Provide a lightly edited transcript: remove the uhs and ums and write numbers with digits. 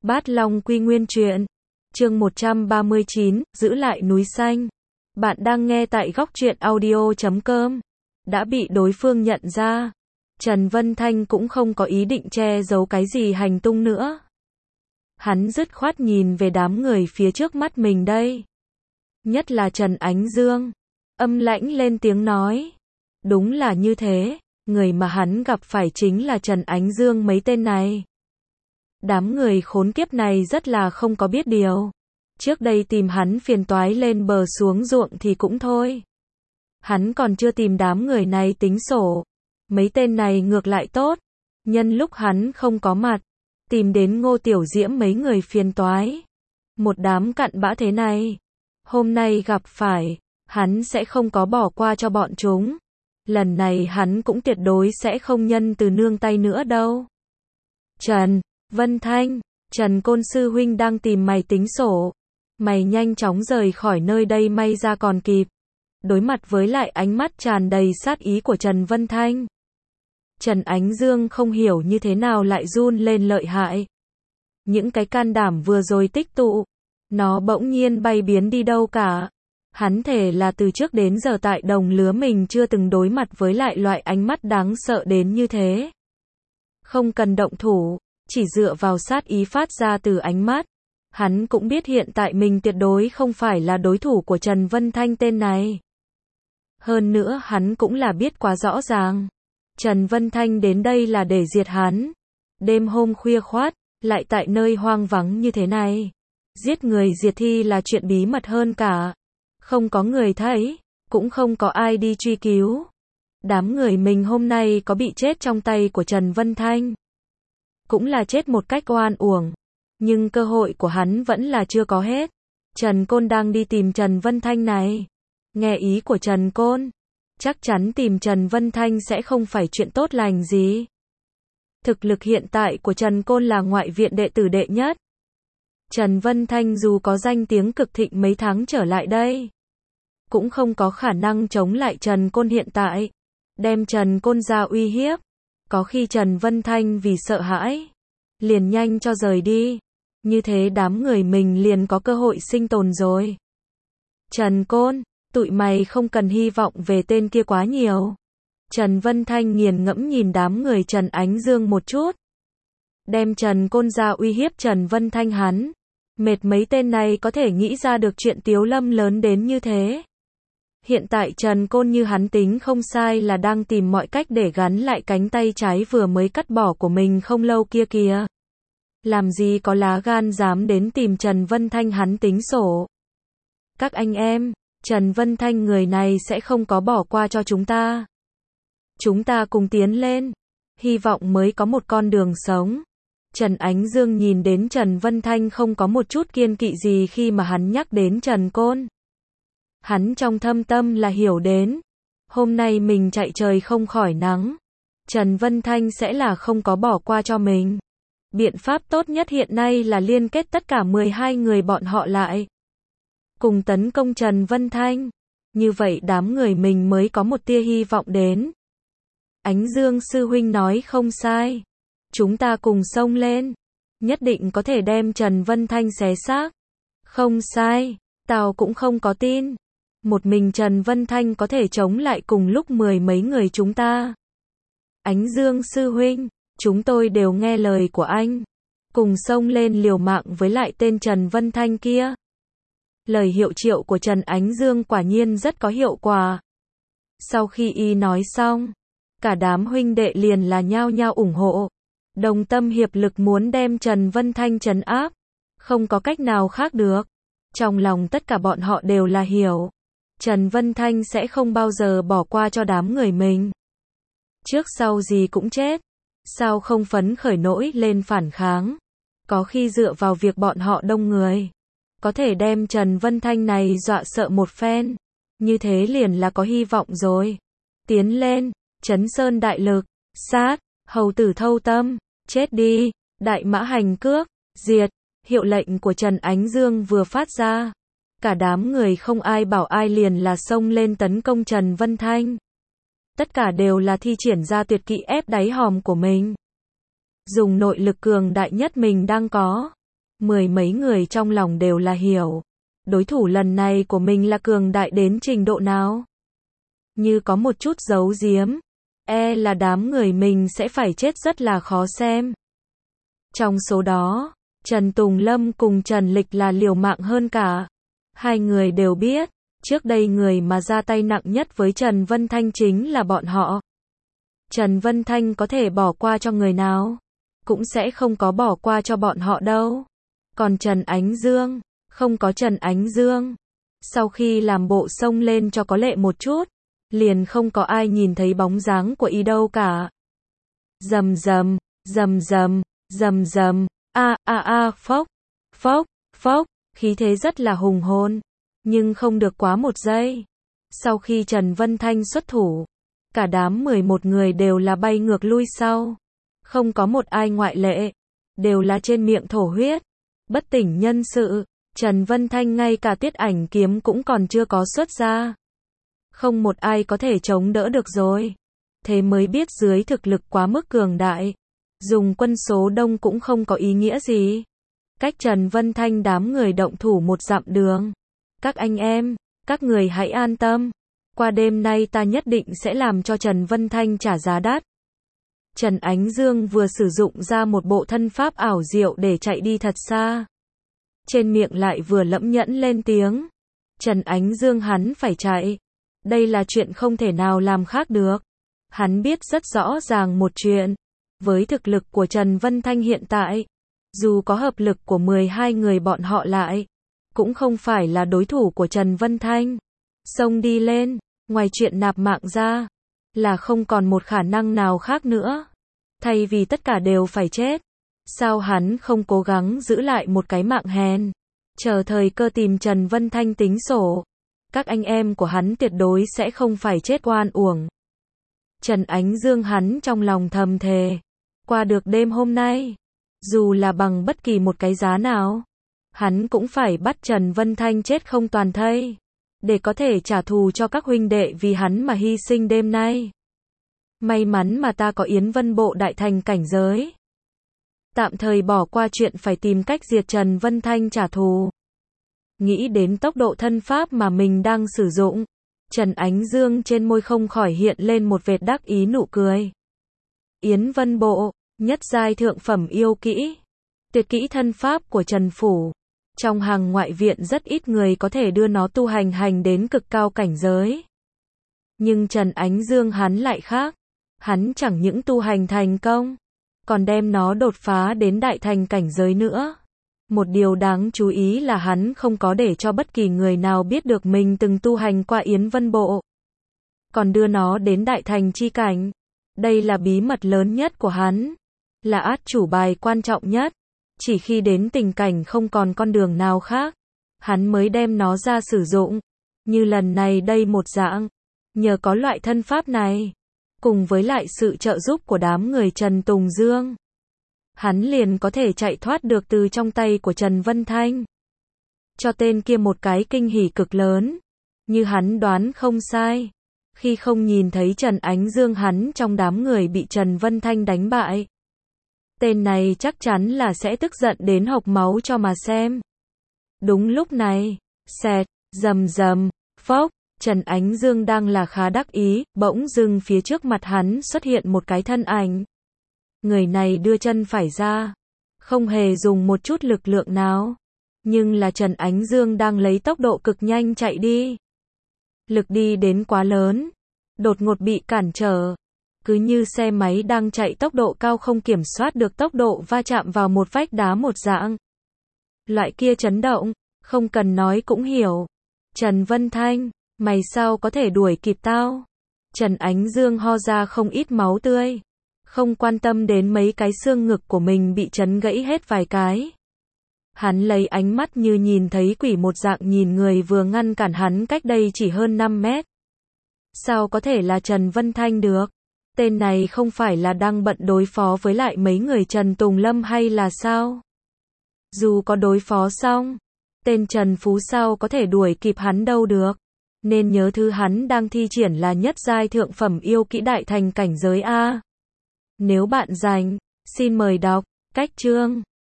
Bát Long Quy Nguyên truyện. Chương 139, giữ lại núi xanh. Bạn đang nghe tại góc truyện audio.com. Đã bị đối phương nhận ra. Trần Vân Thanh cũng không có ý định che giấu cái gì hành tung nữa. Hắn dứt khoát nhìn về đám người phía trước mắt mình đây. Nhất là Trần Ánh Dương. Âm lãnh lên tiếng nói. Đúng là như thế, người mà hắn gặp phải chính là Trần Ánh Dương mấy tên này. Đám người khốn kiếp này rất là không có biết điều. Trước đây tìm hắn phiền toái lên bờ xuống ruộng thì cũng thôi. Hắn còn chưa tìm đám người này tính sổ. Mấy tên này ngược lại tốt. Nhân lúc hắn không có mặt, tìm đến Ngô Tiểu Diễm mấy người phiền toái. Một đám cặn bã thế này. Hôm nay gặp phải, hắn sẽ không có bỏ qua cho bọn chúng. Lần này hắn cũng tuyệt đối sẽ không nhân từ nương tay nữa đâu. Trần Vân Thanh, Trần Côn sư huynh đang tìm mày tính sổ. Mày nhanh chóng rời khỏi nơi đây may ra còn kịp. Đối mặt với lại ánh mắt tràn đầy sát ý của Trần Vân Thanh. Trần Ánh Dương không hiểu như thế nào lại run lên lợi hại. Những cái can đảm vừa rồi tích tụ, nó bỗng nhiên bay biến đi đâu cả. Hắn thể là từ trước đến giờ tại đồng lứa mình chưa từng đối mặt với lại loại ánh mắt đáng sợ đến như thế. Không cần động thủ, chỉ dựa vào sát ý phát ra từ ánh mắt. Hắn cũng biết hiện tại mình tuyệt đối không phải là đối thủ của Trần Vân Thanh tên này. Hơn nữa hắn cũng là biết quá rõ ràng. Trần Vân Thanh đến đây là để diệt hắn. Đêm hôm khuya khoắt, lại tại nơi hoang vắng như thế này. Giết người diệt thi là chuyện bí mật hơn cả. Không có người thấy, cũng không có ai đi truy cứu. Đám người mình hôm nay có bị chết trong tay của Trần Vân Thanh. Cũng là chết một cách oan uổng. Nhưng cơ hội của hắn vẫn là chưa có hết. Trần Côn đang đi tìm Trần Vân Thanh này. Nghe ý của Trần Côn, chắc chắn tìm Trần Vân Thanh sẽ không phải chuyện tốt lành gì. Thực lực hiện tại của Trần Côn là ngoại viện đệ tử đệ nhất. Trần Vân Thanh dù có danh tiếng cực thịnh mấy tháng trở lại đây, cũng không có khả năng chống lại Trần Côn hiện tại. Đem Trần Côn ra uy hiếp. Có khi Trần Vân Thanh vì sợ hãi, liền nhanh cho rời đi. Như thế đám người mình liền có cơ hội sinh tồn rồi. Trần Côn, tụi mày không cần hy vọng về tên kia quá nhiều. Trần Vân Thanh nghiền ngẫm nhìn đám người Trần Ánh Dương một chút. Đem Trần Côn ra uy hiếp Trần Vân Thanh hắn. Mệt mấy tên này có thể nghĩ ra được chuyện Tiếu Lâm lớn đến như thế. Hiện tại Trần Côn như hắn tính không sai là đang tìm mọi cách để gắn lại cánh tay trái vừa mới cắt bỏ của mình không lâu kia kìa. Làm gì có lá gan dám đến tìm Trần Vân Thanh hắn tính sổ. Các anh em, Trần Vân Thanh người này sẽ không có bỏ qua cho chúng ta. Chúng ta cùng tiến lên. Hy vọng mới có một con đường sống. Trần Ánh Dương nhìn đến Trần Vân Thanh không có một chút kiêng kỵ gì khi mà hắn nhắc đến Trần Côn. Hắn trong thâm tâm là hiểu đến. Hôm nay mình chạy trời không khỏi nắng. Trần Vân Thanh sẽ là không có bỏ qua cho mình. Biện pháp tốt nhất hiện nay là liên kết tất cả 12 người bọn họ lại. Cùng tấn công Trần Vân Thanh. Như vậy đám người mình mới có một tia hy vọng đến. Ánh Dương sư huynh nói không sai. Chúng ta cùng xông lên. Nhất định có thể đem Trần Vân Thanh xé xác. Không sai, tao cũng không có tin. Một mình Trần Vân Thanh có thể chống lại cùng lúc 10 mấy người chúng ta. Ánh Dương sư huynh, chúng tôi đều nghe lời của anh. Cùng xông lên liều mạng với lại tên Trần Vân Thanh kia. Lời hiệu triệu của Trần Ánh Dương quả nhiên rất có hiệu quả. Sau khi y nói xong, cả đám huynh đệ liền là nhao nhao ủng hộ. Đồng tâm hiệp lực muốn đem Trần Vân Thanh trấn áp. Không có cách nào khác được. Trong lòng tất cả bọn họ đều là hiểu. Trần Vân Thanh sẽ không bao giờ bỏ qua cho đám người mình. Trước sau gì cũng chết. Sao không phấn khởi nỗi lên phản kháng. Có khi dựa vào việc bọn họ đông người. Có thể đem Trần Vân Thanh này dọa sợ một phen. Như thế liền là có hy vọng rồi. Tiến lên, Trấn Sơn đại lực, sát, hầu tử thâu tâm, chết đi, đại mã hành cước, diệt. Hiệu lệnh của Trần Ánh Dương vừa phát ra. Cả đám người không ai bảo ai liền là xông lên tấn công Trần Vân Thanh. Tất cả đều là thi triển ra tuyệt kỹ ép đáy hòm của mình. Dùng nội lực cường đại nhất mình đang có. Mười mấy người trong lòng đều là hiểu. Đối thủ lần này của mình là cường đại đến trình độ nào. Như có một chút giấu giếm. Là đám người mình sẽ phải chết rất là khó xem. Trong số đó, Trần Tùng Lâm cùng Trần Lịch là liều mạng hơn cả. Hai người đều biết, trước đây người mà ra tay nặng nhất với Trần Vân Thanh chính là bọn họ. Trần Vân Thanh có thể bỏ qua cho người nào, cũng sẽ không có bỏ qua cho bọn họ đâu. Còn Trần Ánh Dương, không có Trần Ánh Dương. Sau khi làm bộ xông lên cho có lệ một chút, liền không có ai nhìn thấy bóng dáng của y đâu cả. Rầm rầm, rầm rầm, rầm rầm, phốc, phốc, phốc, khí thế rất là hùng hồn, nhưng không được quá một giây. Sau khi Trần Vân Thanh xuất thủ, cả đám 11 người đều là bay ngược lui sau. Không có một ai ngoại lệ, đều là trên miệng thổ huyết, bất tỉnh nhân sự. Trần Vân Thanh ngay cả Tiết Ảnh kiếm cũng còn chưa có xuất ra. Không một ai có thể chống đỡ được rồi. Thế mới biết dưới thực lực quá mức cường đại, dùng quân số đông cũng không có ý nghĩa gì. Cách Trần Vân Thanh đám người động thủ một dặm đường. Các anh em, các người hãy an tâm. Qua đêm nay ta nhất định sẽ làm cho Trần Vân Thanh trả giá đắt. Trần Ánh Dương vừa sử dụng ra một bộ thân pháp ảo diệu để chạy đi thật xa. Trên miệng lại vừa lẫm nhẫn lên tiếng. Trần Ánh Dương hắn phải chạy. Đây là chuyện không thể nào làm khác được. Hắn biết rất rõ ràng một chuyện. Với thực lực của Trần Vân Thanh hiện tại, dù có hợp lực của 12 người bọn họ lại, cũng không phải là đối thủ của Trần Vân Thanh. Xông đi lên, ngoài chuyện nạp mạng ra, là không còn một khả năng nào khác nữa. Thay vì tất cả đều phải chết, sao hắn không cố gắng giữ lại một cái mạng hèn, chờ thời cơ tìm Trần Vân Thanh tính sổ. Các anh em của hắn tuyệt đối sẽ không phải chết oan uổng. Trần Ánh Dương hắn trong lòng thầm thề, qua được đêm hôm nay, dù là bằng bất kỳ một cái giá nào, hắn cũng phải bắt Trần Vân Thanh chết không toàn thây, để có thể trả thù cho các huynh đệ vì hắn mà hy sinh đêm nay. May mắn mà ta có Yến Vân Bộ đại thành cảnh giới. Tạm thời bỏ qua chuyện phải tìm cách diệt Trần Vân Thanh trả thù. Nghĩ đến tốc độ thân pháp mà mình đang sử dụng, Trần Ánh Dương trên môi không khỏi hiện lên một vệt đắc ý nụ cười. Yến Vân Bộ, nhất giai thượng phẩm yêu kỹ, tuyệt kỹ thân pháp của Trần Phủ. Trong hàng ngoại viện rất ít người có thể đưa nó tu hành đến cực cao cảnh giới. Nhưng Trần Ánh Dương hắn lại khác. Hắn chẳng những tu hành thành công, còn đem nó đột phá đến đại thành cảnh giới nữa. Một điều đáng chú ý là hắn không có để cho bất kỳ người nào biết được mình từng tu hành qua Yến Vân Bộ, còn đưa nó đến đại thành chi cảnh. Đây là bí mật lớn nhất của hắn, là át chủ bài quan trọng nhất. Chỉ khi đến tình cảnh không còn con đường nào khác, hắn mới đem nó ra sử dụng. Như lần này đây một dạng, nhờ có loại thân pháp này, cùng với lại sự trợ giúp của đám người Trần Tùng Dương, hắn liền có thể chạy thoát được từ trong tay của Trần Vân Thanh. Cho tên kia một cái kinh hỉ cực lớn. Như hắn đoán không sai, khi không nhìn thấy Trần Ánh Dương hắn trong đám người bị Trần Vân Thanh đánh bại, tên này chắc chắn là sẽ tức giận đến hộc máu cho mà xem. Đúng lúc này, xẹt, rầm rầm, phốc, Trần Ánh Dương đang là khá đắc ý, bỗng dưng phía trước mặt hắn xuất hiện một cái thân ảnh. Người này đưa chân phải ra, không hề dùng một chút lực lượng nào, nhưng là Trần Ánh Dương đang lấy tốc độ cực nhanh chạy đi. Lực đi đến quá lớn, đột ngột bị cản trở, cứ như xe máy đang chạy tốc độ cao không kiểm soát được tốc độ va chạm vào một vách đá một dạng. Loại kia chấn động, không cần nói cũng hiểu. Trần Vân Thanh, mày sao có thể đuổi kịp tao? Trần Ánh Dương ho ra không ít máu tươi, không quan tâm đến mấy cái xương ngực của mình bị chấn gãy hết vài cái. Hắn lấy ánh mắt như nhìn thấy quỷ một dạng nhìn người vừa ngăn cản hắn cách đây chỉ hơn 5 mét. Sao có thể là Trần Vân Thanh được? Tên này không phải là đang bận đối phó với lại mấy người Trần Tùng Lâm hay là sao? Dù có đối phó xong, tên Trần Phú sao có thể đuổi kịp hắn đâu được. Nên nhớ thứ hắn đang thi triển là nhất giai thượng phẩm yêu kỹ đại thành cảnh giới A. Nếu bạn rành, xin mời đọc cách chương.